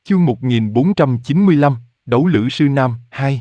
Chương 1495, Đấu Lữ Sư Nam 2.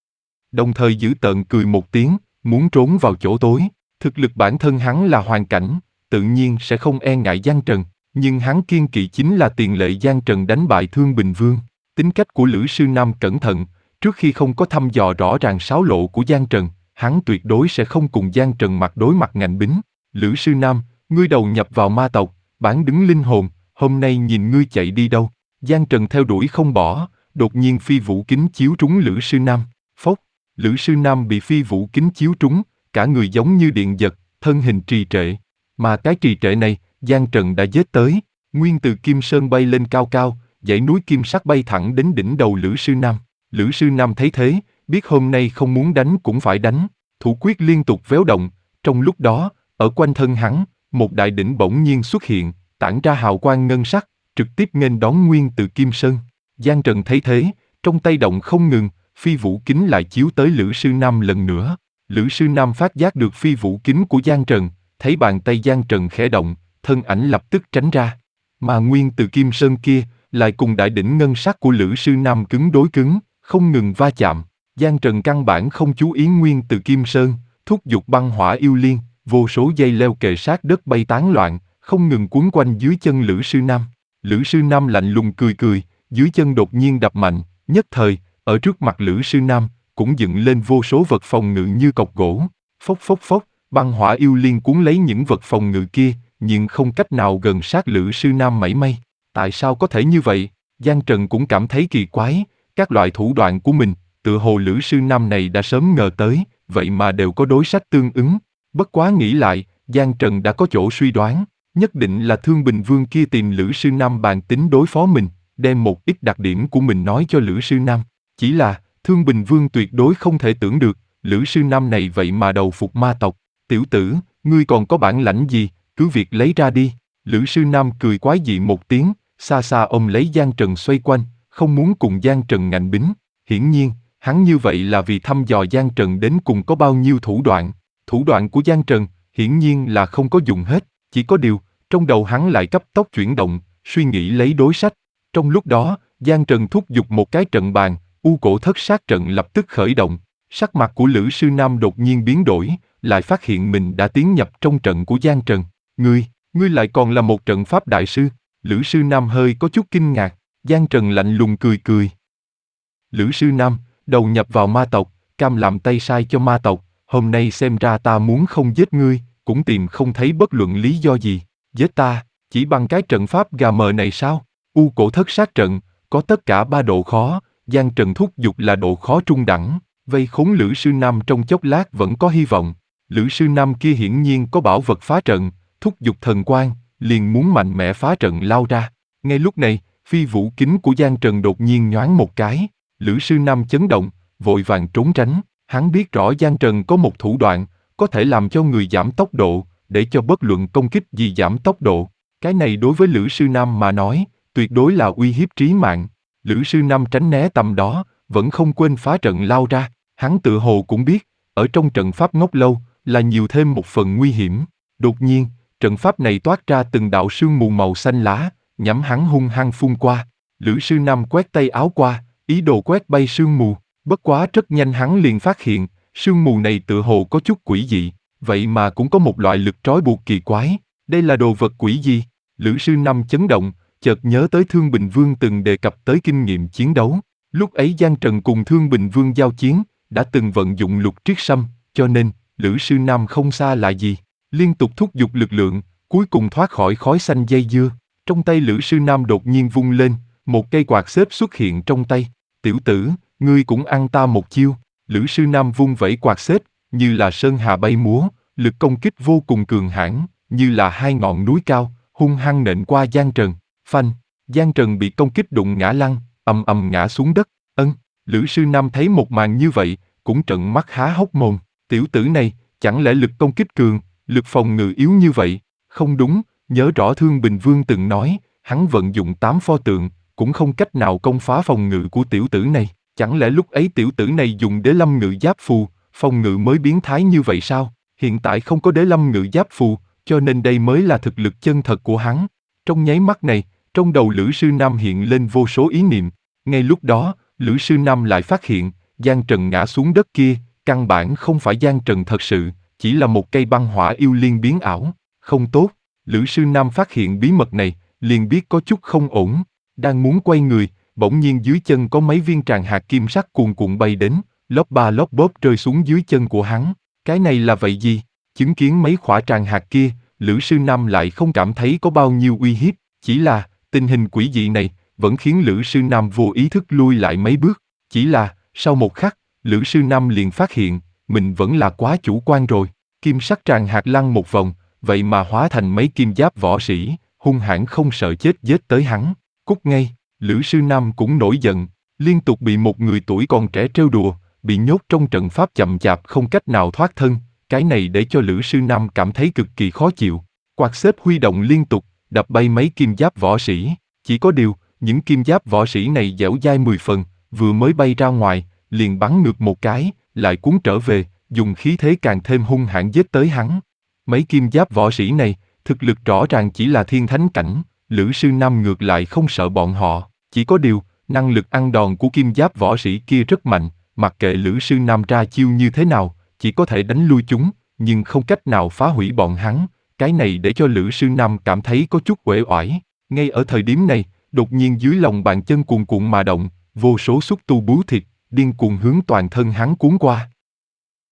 Đồng thời giữ tợn cười một tiếng, muốn trốn vào chỗ tối. Thực lực bản thân hắn là hoàn cảnh, tự nhiên sẽ không e ngại Giang Trần, nhưng hắn kiêng kỵ chính là tiền lệ Giang Trần đánh bại Thương Bình Vương. Tính cách của Lữ Sư Nam cẩn thận, trước khi không có thăm dò rõ ràng sáo lộ của Giang Trần, hắn tuyệt đối sẽ không cùng Giang Trần mặt đối mặt ngạnh bính. Lữ Sư Nam, ngươi đầu nhập vào ma tộc, bán đứng linh hồn, hôm nay nhìn ngươi chạy đi đâu. Giang Trần theo đuổi không bỏ, đột nhiên phi vũ kính chiếu trúng Lữ Sư Nam. Phốc, Lữ Sư Nam bị phi vũ kính chiếu trúng, cả người giống như điện giật, thân hình trì trệ. Mà cái trì trệ này, Giang Trần đã giết tới. Nguyên từ Kim Sơn bay lên cao cao, dãy núi kim sắc bay thẳng đến đỉnh đầu Lữ Sư Nam. Lữ Sư Nam thấy thế, biết hôm nay không muốn đánh cũng phải đánh, thủ quyết liên tục véo động. Trong lúc đó, ở quanh thân hắn, một đại đỉnh bỗng nhiên xuất hiện, tản ra hào quang ngân sắc, trực tiếp nghênh đón Nguyên từ Kim Sơn. Giang Trần thấy thế, trong tay động không ngừng, phi vũ kính lại chiếu tới Lữ Sư Nam lần nữa. Lữ Sư Nam phát giác được phi vũ kính của Giang Trần, thấy bàn tay Giang Trần khẽ động, thân ảnh lập tức tránh ra. Mà Nguyên từ Kim Sơn kia, lại cùng đại đỉnh ngân sắc của Lữ Sư Nam cứng đối cứng, không ngừng va chạm. Giang Trần căn bản không chú ý Nguyên từ Kim Sơn, thúc giục băng hỏa yêu liên, vô số dây leo kề sát đất bay tán loạn, không ngừng quấn quanh dưới chân Lữ Sư Nam. Lữ Sư Nam lạnh lùng cười cười, dưới chân đột nhiên đập mạnh, nhất thời, ở trước mặt Lữ Sư Nam, cũng dựng lên vô số vật phòng ngự như cọc gỗ. Phốc phốc phốc, băng hỏa yêu liên cuốn lấy những vật phòng ngự kia, nhưng không cách nào gần sát Lữ Sư Nam mảy may. Tại sao có thể như vậy? Giang Trần cũng cảm thấy kỳ quái, các loại thủ đoạn của mình, tựa hồ Lữ Sư Nam này đã sớm ngờ tới, vậy mà đều có đối sách tương ứng. Bất quá nghĩ lại, Giang Trần đã có chỗ suy đoán, nhất định là Thương Bình Vương kia tìm Lữ Sư Nam bàn tính đối phó mình, đem một ít đặc điểm của mình nói cho Lữ Sư Nam. Chỉ là, Thương Bình Vương tuyệt đối không thể tưởng được, Lữ Sư Nam này vậy mà đầu phục ma tộc. Tiểu tử, ngươi còn có bản lãnh gì, cứ việc lấy ra đi. Lữ Sư Nam cười quái dị một tiếng, xa xa ôm lấy Giang Trần xoay quanh, không muốn cùng Giang Trần ngạnh bính. Hiển nhiên, hắn như vậy là vì thăm dò Giang Trần đến cùng có bao nhiêu thủ đoạn. Thủ đoạn của Giang Trần, hiển nhiên là không có dùng hết, chỉ có điều, trong đầu hắn lại cấp tốc chuyển động, suy nghĩ lấy đối sách. Trong lúc đó, Giang Trần thúc giục một cái trận bàn, U Cổ Thất Sát trận lập tức khởi động. Sắc mặt của Lữ Sư Nam đột nhiên biến đổi, lại phát hiện mình đã tiến nhập trong trận của Giang Trần. Ngươi lại còn là một trận pháp đại sư. Lữ Sư Nam hơi có chút kinh ngạc, Giang Trần lạnh lùng cười cười. Lữ Sư Nam, đầu nhập vào ma tộc, cam làm tay sai cho ma tộc, hôm nay xem ra ta muốn không giết ngươi, cũng tìm không thấy bất luận lý do gì. Giết ta, chỉ bằng cái trận pháp gà mờ này sao? U Cổ Thất Sát trận, có tất cả 3 độ khó, Giang Trần thúc giục là độ khó trung đẳng, vây khốn Lữ Sư Nam trong chốc lát vẫn có hy vọng. Lữ Sư Nam kia hiển nhiên có bảo vật phá trận, thúc giục thần quang, liền muốn mạnh mẽ phá trận lao ra. Ngay lúc này, phi vũ kính của Giang Trần đột nhiên nhoáng một cái, Lữ Sư Nam chấn động, vội vàng trốn tránh. Hắn biết rõ Giang Trần có một thủ đoạn, có thể làm cho người giảm tốc độ, để cho bất luận công kích gì giảm tốc độ. Cái này đối với Lữ Sư Nam mà nói, tuyệt đối là uy hiếp trí mạng. Lữ Sư Nam tránh né tầm đó, vẫn không quên phá trận lao ra. Hắn tự hồ cũng biết, ở trong trận pháp ngốc lâu, là nhiều thêm một phần nguy hiểm. Đột nhiên, trận pháp này toát ra từng đạo sương mù màu xanh lá, nhắm hắn hung hăng phun qua. Lữ Sư Nam quét tay áo qua, ý đồ quét bay sương mù. Bất quá rất nhanh hắn liền phát hiện, sương mù này tựa hồ có chút quỷ dị, vậy mà cũng có một loại lực trói buộc kỳ quái. Đây là đồ vật quỷ gì? Lữ Sư Nam chấn động, chợt nhớ tới Thương Bình Vương từng đề cập tới kinh nghiệm chiến đấu. Lúc ấy Giang Trần cùng Thương Bình Vương giao chiến, đã từng vận dụng lục triết sâm, cho nên, Lữ Sư Nam không xa lạ gì. Liên tục thúc giục lực lượng, cuối cùng thoát khỏi khói xanh dây dưa. Trong tay Lữ Sư Nam đột nhiên vung lên, một cây quạt xếp xuất hiện trong tay. Tiểu tử, ngươi cũng ăn ta một chiêu. Lữ Sư Nam vung vẩy quạt xếp, như là sơn hà bay múa, lực công kích vô cùng cường hãn, như là 2 ngọn núi cao, hung hăng nện qua Giang Trần. Phanh, Giang Trần bị công kích đụng ngã lăn, ầm ầm ngã xuống đất. Lữ Sư Nam thấy một màn như vậy, cũng trợn mắt há hốc mồm. Tiểu tử này, chẳng lẽ lực công kích cường, lực phòng ngự yếu như vậy? Không đúng, nhớ rõ Thương Bình Vương từng nói, hắn vận dụng 8 pho tượng, cũng không cách nào công phá phòng ngự của tiểu tử này. Chẳng lẽ lúc ấy tiểu tử này dùng Đế Lâm Ngự Giáp Phù, phòng ngự mới biến thái như vậy sao? Hiện tại không có Đế Lâm Ngự Giáp Phù, cho nên đây mới là thực lực chân thật của hắn. Trong nháy mắt này, Trong đầu Lữ Sư Nam hiện lên vô số ý niệm. Ngay lúc đó, Lữ Sư Nam lại phát hiện, Giang Trần ngã xuống đất kia, căn bản không phải Giang Trần thật sự, chỉ là một cây băng hỏa yêu liên biến ảo. Không tốt, Lữ Sư Nam phát hiện bí mật này, liền biết có chút không ổn. Đang muốn quay người, bỗng nhiên dưới chân có mấy viên tràng hạt kim sắc cuồn cuộn bay đến, lốp ba lốp bốp rơi xuống dưới chân của hắn. Cái này là vậy gì? Chứng kiến mấy khỏa tràng hạt kia, Lữ Sư Nam lại không cảm thấy có bao nhiêu uy hiếp, chỉ là tình hình quỷ dị này vẫn khiến Lữ Sư Nam vô ý thức lui lại mấy bước. Chỉ là sau một khắc, Lữ Sư Nam liền phát hiện mình vẫn là quá chủ quan rồi. Kim sắc tràng hạt lăn một vòng, vậy mà hóa thành mấy kim giáp võ sĩ, hung hãn không sợ chết giết tới hắn. Cút ngay! Lữ Sư Nam cũng nổi giận, liên tục bị một người tuổi còn trẻ trêu đùa, bị nhốt trong trận pháp chậm chạp không cách nào thoát thân. Cái này để cho Lữ Sư Nam cảm thấy cực kỳ khó chịu. Quạt xếp huy động liên tục, đập bay mấy kim giáp võ sĩ. Chỉ có điều, những kim giáp võ sĩ này dẻo dai 10 phần, vừa mới bay ra ngoài, liền bắn ngược một cái, lại cuốn trở về, dùng khí thế càng thêm hung hãn giết tới hắn. Mấy kim giáp võ sĩ này, thực lực rõ ràng chỉ là thiên thánh cảnh, Lữ Sư Nam ngược lại không sợ bọn họ. Chỉ có điều, năng lực ăn đòn của kim giáp võ sĩ kia rất mạnh, mặc kệ Lữ Sư Nam ra chiêu như thế nào, chỉ có thể đánh lui chúng, nhưng không cách nào phá hủy bọn hắn. Cái này để cho Lữ Sư Nam cảm thấy có chút uể oải. Ngay ở thời điểm này, đột nhiên dưới lòng bàn chân cuồn cuộn mà động, vô số xúc tu bú thịt, điên cuồng hướng toàn thân hắn cuốn qua.